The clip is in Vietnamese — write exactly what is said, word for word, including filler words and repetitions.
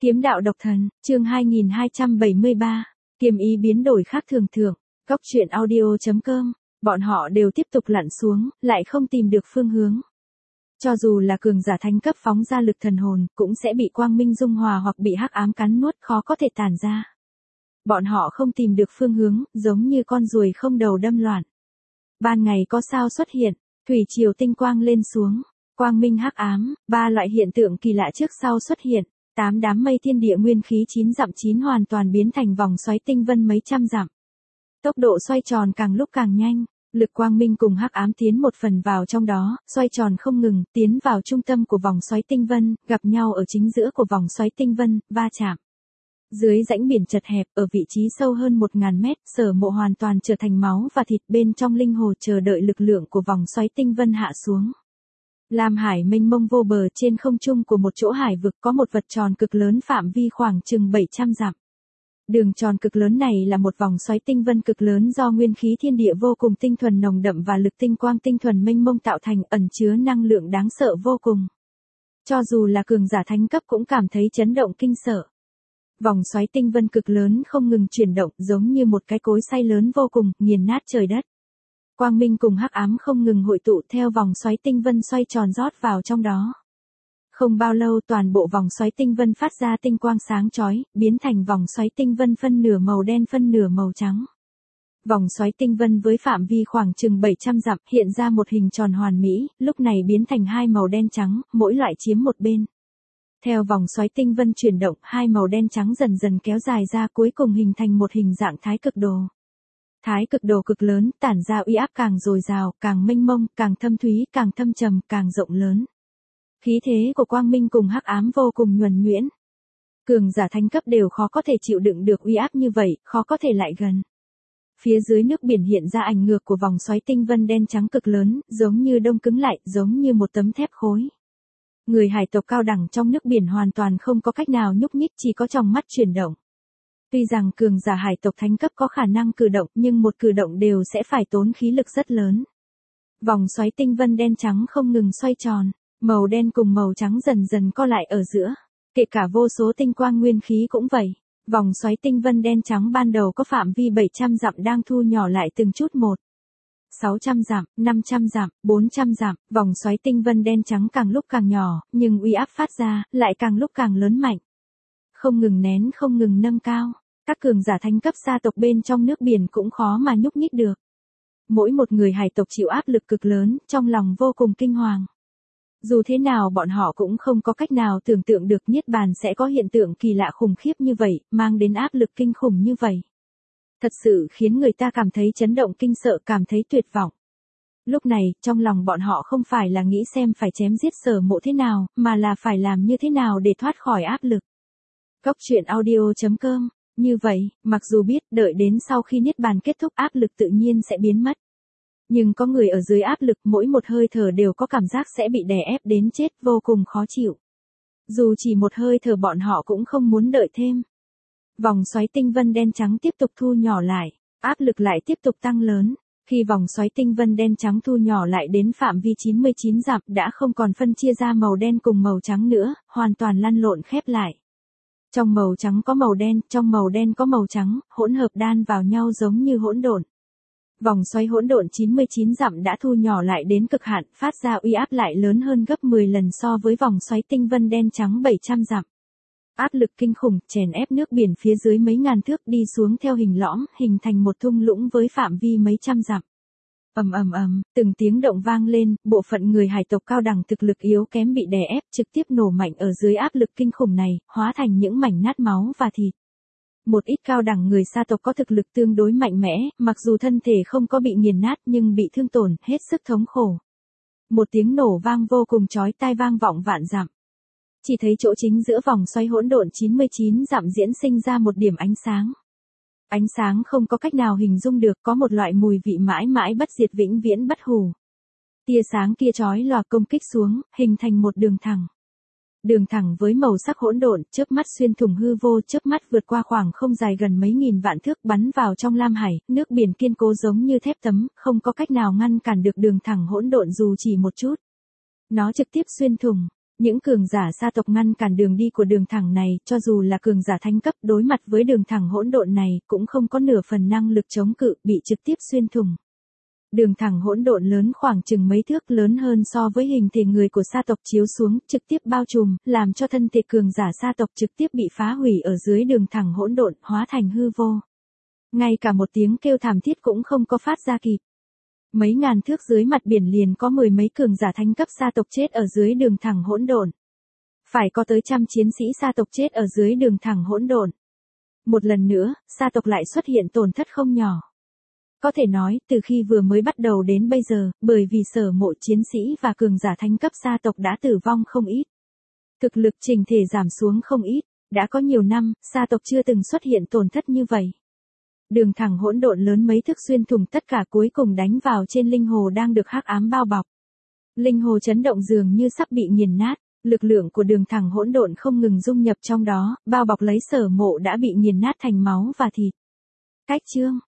Kiếm đạo độc thần, chương hai nghìn hai trăm bảy mươi ba, kiếm ý biến đổi khác thường thượng, Cốc truyện audio.com, bọn họ đều tiếp tục lặn xuống, lại không tìm được phương hướng. Cho dù là cường giả thánh cấp phóng ra lực thần hồn, cũng sẽ bị quang minh dung hòa hoặc bị hắc ám cắn nuốt, khó có thể tản ra. Bọn họ không tìm được phương hướng, giống như con ruồi không đầu đâm loạn. Ban ngày có sao xuất hiện, thủy triều tinh quang lên xuống, quang minh hắc ám, ba loại hiện tượng kỳ lạ trước sau xuất hiện. Tám đám mây thiên địa nguyên khí chín dặm chín hoàn toàn biến thành vòng xoáy tinh vân mấy trăm dặm. Tốc độ xoay tròn càng lúc càng nhanh, lực quang minh cùng hắc ám tiến một phần vào trong đó, xoay tròn không ngừng, tiến vào trung tâm của vòng xoáy tinh vân, gặp nhau ở chính giữa của vòng xoáy tinh vân, va chạm. Dưới rãnh biển chật hẹp, ở vị trí sâu hơn một nghìn mét, Sở Mộ hoàn toàn trở thành máu và thịt, bên trong linh hồ chờ đợi lực lượng của vòng xoáy tinh vân hạ xuống. Lam hải mênh mông vô bờ, trên không trung của một chỗ hải vực có một vật tròn cực lớn phạm vi khoảng chừng bảy trăm dặm. Đường tròn cực lớn này là một vòng xoáy tinh vân cực lớn do nguyên khí thiên địa vô cùng tinh thuần nồng đậm và lực tinh quang tinh thuần mênh mông tạo thành, ẩn chứa năng lượng đáng sợ vô cùng. Cho dù là cường giả thánh cấp cũng cảm thấy chấn động kinh sợ. Vòng xoáy tinh vân cực lớn không ngừng chuyển động, giống như một cái cối xay lớn vô cùng, nghiền nát trời đất. Quang minh cùng hắc ám không ngừng hội tụ theo vòng xoáy tinh vân xoay tròn rót vào trong đó. Không bao lâu toàn bộ vòng xoáy tinh vân phát ra tinh quang sáng chói, biến thành vòng xoáy tinh vân phân nửa màu đen phân nửa màu trắng. Vòng xoáy tinh vân với phạm vi khoảng chừng bảy trăm dặm hiện ra một hình tròn hoàn mỹ, lúc này biến thành hai màu đen trắng, mỗi loại chiếm một bên. Theo vòng xoáy tinh vân chuyển động, hai màu đen trắng dần dần kéo dài ra, cuối cùng hình thành một hình dạng thái cực đồ. Thái cực đồ cực lớn, tản ra uy áp càng dồi dào, càng mênh mông, càng thâm thúy, càng thâm trầm, càng rộng lớn. Khí thế của quang minh cùng hắc ám vô cùng nhuần nhuyễn. Cường giả thánh cấp đều khó có thể chịu đựng được uy áp như vậy, khó có thể lại gần. Phía dưới nước biển hiện ra ảnh ngược của vòng xoáy tinh vân đen trắng cực lớn, giống như đông cứng lại, giống như một tấm thép khối. Người hải tộc cao đẳng trong nước biển hoàn toàn không có cách nào nhúc nhích, chỉ có tròng mắt chuyển động. Tuy rằng cường giả hải tộc thánh cấp có khả năng cử động, nhưng một cử động đều sẽ phải tốn khí lực rất lớn. Vòng xoáy tinh vân đen trắng không ngừng xoay tròn, màu đen cùng màu trắng dần dần co lại ở giữa, kể cả vô số tinh quang nguyên khí cũng vậy. Vòng xoáy tinh vân đen trắng ban đầu có phạm vi bảy trăm dặm đang thu nhỏ lại từng chút một. sáu trăm dặm, năm trăm dặm, bốn trăm dặm, vòng xoáy tinh vân đen trắng càng lúc càng nhỏ, nhưng uy áp phát ra lại càng lúc càng lớn mạnh. Không ngừng nén, không ngừng nâng cao. Các cường giả thánh cấp gia tộc bên trong nước biển cũng khó mà nhúc nhích được. Mỗi một người hải tộc chịu áp lực cực lớn, trong lòng vô cùng kinh hoàng. Dù thế nào bọn họ cũng không có cách nào tưởng tượng được Niết Bàn sẽ có hiện tượng kỳ lạ khủng khiếp như vậy, mang đến áp lực kinh khủng như vậy. Thật sự khiến người ta cảm thấy chấn động kinh sợ, cảm thấy tuyệt vọng. Lúc này, trong lòng bọn họ không phải là nghĩ xem phải chém giết Sở Mộ thế nào, mà là phải làm như thế nào để thoát khỏi áp lực. Cốc truyện audio.com. Như vậy, mặc dù biết đợi đến sau khi Niết Bàn kết thúc áp lực tự nhiên sẽ biến mất. Nhưng có người ở dưới áp lực mỗi một hơi thở đều có cảm giác sẽ bị đè ép đến chết, vô cùng khó chịu. Dù chỉ một hơi thở bọn họ cũng không muốn đợi thêm. Vòng xoáy tinh vân đen trắng tiếp tục thu nhỏ lại, áp lực lại tiếp tục tăng lớn. Khi vòng xoáy tinh vân đen trắng thu nhỏ lại đến phạm vi chín mươi chín dặm đã không còn phân chia ra màu đen cùng màu trắng nữa, hoàn toàn lăn lộn khép lại. Trong màu trắng có màu đen, trong màu đen có màu trắng, hỗn hợp đan vào nhau giống như hỗn độn. Vòng xoáy hỗn độn chín mươi chín dặm đã thu nhỏ lại đến cực hạn, phát ra uy áp lại lớn hơn gấp mười lần so với vòng xoáy tinh vân đen trắng bảy trăm dặm. Áp lực kinh khủng, chèn ép nước biển phía dưới mấy ngàn thước đi xuống theo hình lõm, hình thành một thung lũng với phạm vi mấy trăm dặm. Ầm ầm ầm, từng tiếng động vang lên, bộ phận người hải tộc cao đẳng thực lực yếu kém bị đè ép trực tiếp nổ mạnh ở dưới áp lực kinh khủng này, hóa thành những mảnh nát máu và thịt. Một ít cao đẳng người sa tộc có thực lực tương đối mạnh mẽ, mặc dù thân thể không có bị nghiền nát nhưng bị thương tổn, hết sức thống khổ. Một tiếng nổ vang vô cùng chói tai vang vọng vạn dặm. Chỉ thấy chỗ chính giữa vòng xoáy hỗn độn chín mươi chín dặm diễn sinh ra một điểm ánh sáng. Ánh sáng không có cách nào hình dung được, có một loại mùi vị mãi mãi bất diệt vĩnh viễn bất hủ. Tia sáng kia chói lòa công kích xuống, hình thành một đường thẳng. Đường thẳng với màu sắc hỗn độn, chớp mắt xuyên thủng hư vô, chớp mắt vượt qua khoảng không dài gần mấy nghìn vạn thước, bắn vào trong lam hải, nước biển kiên cố giống như thép tấm, không có cách nào ngăn cản được đường thẳng hỗn độn dù chỉ một chút. Nó trực tiếp xuyên thủng. Những cường giả sa tộc ngăn cản đường đi của đường thẳng này, cho dù là cường giả thánh cấp đối mặt với đường thẳng hỗn độn này, cũng không có nửa phần năng lực chống cự, bị trực tiếp xuyên thủng. Đường thẳng hỗn độn lớn khoảng chừng mấy thước, lớn hơn so với hình thể người của sa tộc chiếu xuống, trực tiếp bao trùm, làm cho thân thể cường giả sa tộc trực tiếp bị phá hủy ở dưới đường thẳng hỗn độn, hóa thành hư vô. Ngay cả một tiếng kêu thảm thiết cũng không có phát ra kịp. Mấy ngàn thước dưới mặt biển liền có mười mấy cường giả thánh cấp sa tộc chết ở dưới đường thẳng hỗn độn. Phải có tới trăm chiến sĩ sa tộc chết ở dưới đường thẳng hỗn độn. Một lần nữa, sa tộc lại xuất hiện tổn thất không nhỏ. Có thể nói, từ khi vừa mới bắt đầu đến bây giờ, bởi vì sở mộ chiến sĩ và cường giả thánh cấp sa tộc đã tử vong không ít. Thực lực trình thể giảm xuống không ít, đã có nhiều năm, sa tộc chưa từng xuất hiện tổn thất như vậy. Đường thẳng hỗn độn lớn mấy thước xuyên thủng tất cả, cuối cùng đánh vào trên linh hồ đang được hắc ám bao bọc. Linh hồ chấn động dường như sắp bị nghiền nát, lực lượng của đường thẳng hỗn độn không ngừng dung nhập trong đó, bao bọc lấy sở mộ đã bị nghiền nát thành máu và thịt. Cách chương